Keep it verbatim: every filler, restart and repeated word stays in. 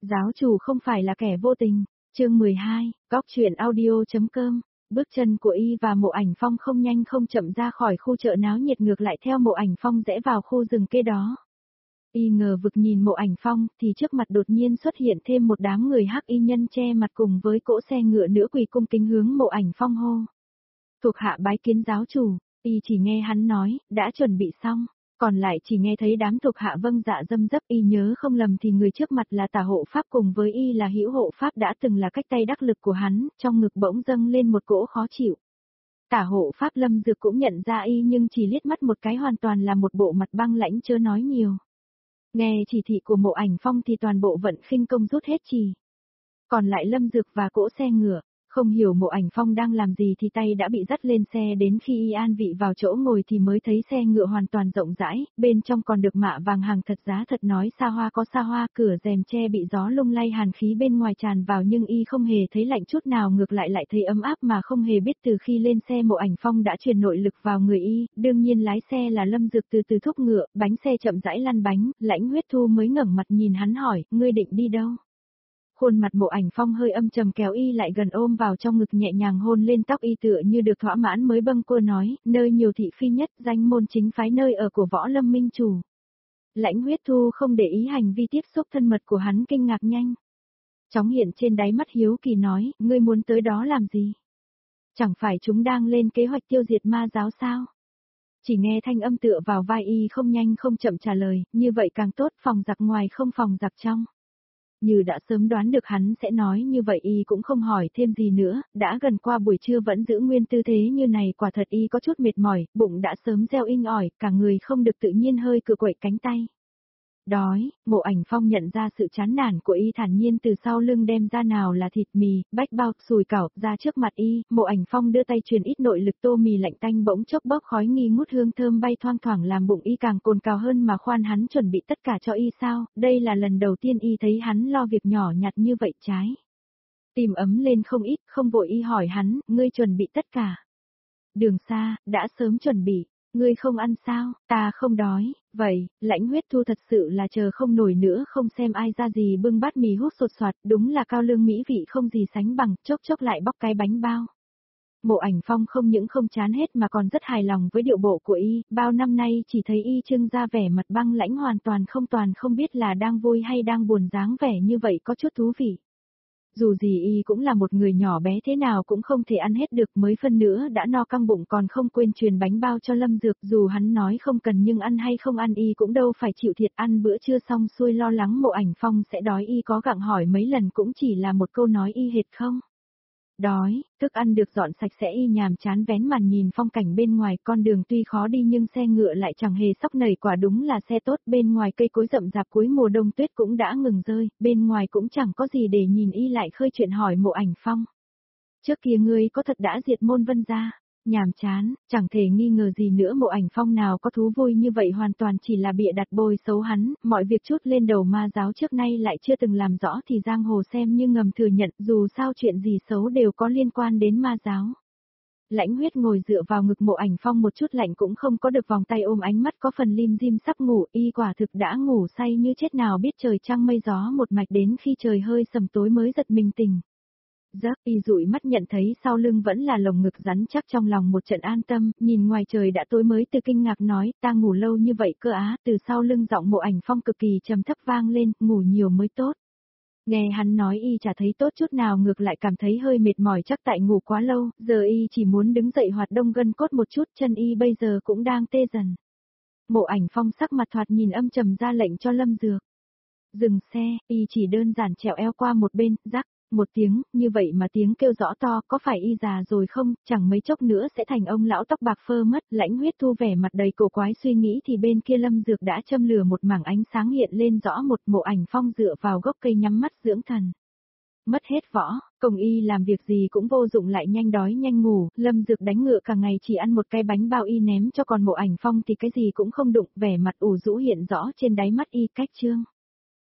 Giáo chủ không phải là kẻ vô tình. Chương mười hai, góc truyện audio.com. Bước chân của y và Mộ Ảnh Phong không nhanh không chậm ra khỏi khu chợ náo nhiệt, ngược lại theo Mộ Ảnh Phong rẽ vào khu rừng kê đó. Y ngờ vực nhìn Mộ Ảnh Phong thì trước mặt đột nhiên xuất hiện thêm một đám người hắc y nhân che mặt cùng với cỗ xe ngựa nữa quỳ cung kính hướng Mộ Ảnh Phong hô. Thuộc hạ bái kiến giáo chủ. Y chỉ nghe hắn nói, đã chuẩn bị xong. Còn lại chỉ nghe thấy đám thuộc hạ vâng dạ dâm dấp. Y nhớ không lầm thì người trước mặt là Tả hộ pháp cùng với Y là Hữu hộ pháp đã từng là cách tay đắc lực của hắn, trong ngực bỗng dâng lên một cỗ khó chịu. Tả hộ pháp Lâm Dược cũng nhận ra Y nhưng chỉ liếc mắt một cái hoàn toàn là một bộ mặt băng lãnh chớ nói nhiều. Nghe chỉ thị của Mộ Ảnh Phong thì toàn bộ vận khinh công rút hết trì. Còn lại Lâm Dược và cỗ xe ngựa. Không hiểu Mộ Ảnh Phong đang làm gì thì tay đã bị dắt lên xe, đến khi y an vị vào chỗ ngồi thì mới thấy xe ngựa hoàn toàn rộng rãi, bên trong còn được mạ vàng hàng thật giá thật, nói xa hoa có xa hoa, cửa rèm che bị gió lung lay, hàn khí bên ngoài tràn vào nhưng y không hề thấy lạnh chút nào, ngược lại lại thấy ấm áp mà không hề biết từ khi lên xe Mộ Ảnh Phong đã truyền nội lực vào người y, đương nhiên lái xe là Lâm Dược từ từ thúc ngựa, bánh xe chậm rãi lăn bánh, Lãnh Huyết Thu mới ngẩng mặt nhìn hắn hỏi, ngươi định đi đâu? Khuôn mặt Mộ Ảnh Phong hơi âm trầm kéo y lại gần ôm vào trong ngực nhẹ nhàng hôn lên tóc y tựa như được thỏa mãn mới bâng quơ nói, nơi nhiều thị phi nhất, danh môn chính phái, nơi ở của Võ Lâm Minh Chủ. Lãnh Huyết Thu không để ý hành vi tiếp xúc thân mật của hắn, kinh ngạc nhanh. Chóng hiện trên đáy mắt hiếu kỳ nói, ngươi muốn tới đó làm gì? Chẳng phải chúng đang lên kế hoạch tiêu diệt ma giáo sao? Chỉ nghe thanh âm tựa vào vai y không nhanh không chậm trả lời, như vậy càng tốt, phòng giặc ngoài không phòng giặc trong. Như đã sớm đoán được hắn sẽ nói như vậy, y cũng không hỏi thêm gì nữa, đã gần qua buổi trưa vẫn giữ nguyên tư thế như này, quả thật y có chút mệt mỏi, bụng đã sớm reo inh ỏi, cả người không được tự nhiên hơi cựa quậy cánh tay. Đói, Mộ Ảnh Phong nhận ra sự chán nản của y, thản nhiên từ sau lưng đem ra nào là thịt mì, bách bao, sùi cảo, ra trước mặt y, Mộ Ảnh Phong đưa tay truyền ít nội lực, tô mì lạnh tanh bỗng chốc bốc khói nghi ngút hương thơm bay thoang thoảng làm bụng y càng cồn cào hơn, mà khoan hắn chuẩn bị tất cả cho y sao, đây là lần đầu tiên y thấy hắn lo việc nhỏ nhặt như vậy, trái tim ấm lên không ít, không vội y hỏi hắn, ngươi chuẩn bị tất cả? Đường xa, đã sớm chuẩn bị. Ngươi không ăn sao? Ta không đói. Vậy, Lãnh Huyết Thu thật sự là chờ không nổi nữa, không xem ai ra gì bưng bát mì hút sột soạt, đúng là cao lương mỹ vị không gì sánh bằng, chốc chốc lại bóc cái bánh bao. Mộ Ảnh Phong không những không chán hết mà còn rất hài lòng với điệu bộ của y, bao năm nay chỉ thấy y trưng ra vẻ mặt băng lãnh, hoàn toàn không toàn không biết là đang vui hay đang buồn, dáng vẻ như vậy có chút thú vị. Dù gì y cũng là một người nhỏ bé, thế nào cũng không thể ăn hết được, mới phân nữa đã no căng bụng còn không quên truyền bánh bao cho Lâm Dược, dù hắn nói không cần nhưng ăn hay không ăn y cũng đâu phải chịu thiệt, ăn bữa trưa xong xuôi lo lắng Mộ Ảnh Phong sẽ đói, y có gặng hỏi mấy lần cũng chỉ là một câu nói y hệt không đói. Thức ăn được dọn sạch sẽ, y nhàm chán vén màn nhìn phong cảnh bên ngoài, con đường tuy khó đi nhưng xe ngựa lại chẳng hề sóc nảy, quả đúng là xe tốt, bên ngoài cây cối rậm rạp, cuối mùa đông tuyết cũng đã ngừng rơi, bên ngoài cũng chẳng có gì để nhìn, y lại khơi chuyện hỏi Mộ Ảnh Phong. Trước kia ngươi có thật đã diệt môn Vân gia? Nhàm chán, chẳng thể nghi ngờ gì nữa, Mộ Ảnh Phong nào có thú vui như vậy, hoàn toàn chỉ là bịa đặt bôi xấu hắn, mọi việc trút lên đầu ma giáo trước nay lại chưa từng làm rõ thì giang hồ xem như ngầm thừa nhận, dù sao chuyện gì xấu đều có liên quan đến ma giáo. Lãnh Huyết ngồi dựa vào ngực Mộ Ảnh Phong một chút lạnh cũng không có được, vòng tay ôm ánh mắt có phần lim dim sắp ngủ, y quả thực đã ngủ say như chết, nào biết trời trăng mây gió một mạch đến khi trời hơi sầm tối mới giật mình tỉnh. Giấc, y dụi mắt nhận thấy sau lưng vẫn là lồng ngực rắn chắc, trong lòng một trận an tâm, nhìn ngoài trời đã tối mới từ kinh ngạc nói, ta ngủ lâu như vậy cơ á, từ sau lưng giọng Mộ Ảnh Phong cực kỳ trầm thấp vang lên, ngủ nhiều mới tốt. Nghe hắn nói y chả thấy tốt chút nào, ngược lại cảm thấy hơi mệt mỏi, chắc tại ngủ quá lâu, giờ y chỉ muốn đứng dậy hoạt động gân cốt một chút, chân y bây giờ cũng đang tê dần. Mộ Ảnh Phong sắc mặt thoạt nhìn âm trầm ra lệnh cho Lâm Dược dừng xe, y chỉ đơn giản trèo eo qua một bên, rắc một tiếng, như vậy mà tiếng kêu rõ to, có phải y già rồi không, chẳng mấy chốc nữa sẽ thành ông lão tóc bạc phơ mất. Lãnh Huyết Thu vẻ mặt đầy cổ quái suy nghĩ thì bên kia Lâm Dược đã châm lửa, một mảng ánh sáng hiện lên rõ, một Mộ Ảnh Phong dựa vào gốc cây nhắm mắt dưỡng thần. Mất hết võ, công y làm việc gì cũng vô dụng, lại nhanh đói nhanh ngủ, Lâm Dược đánh ngựa cả ngày chỉ ăn một cái bánh bao y ném cho, còn Mộ Ảnh Phong thì cái gì cũng không đụng, vẻ mặt ủ rũ hiện rõ trên đáy mắt y. Cách chương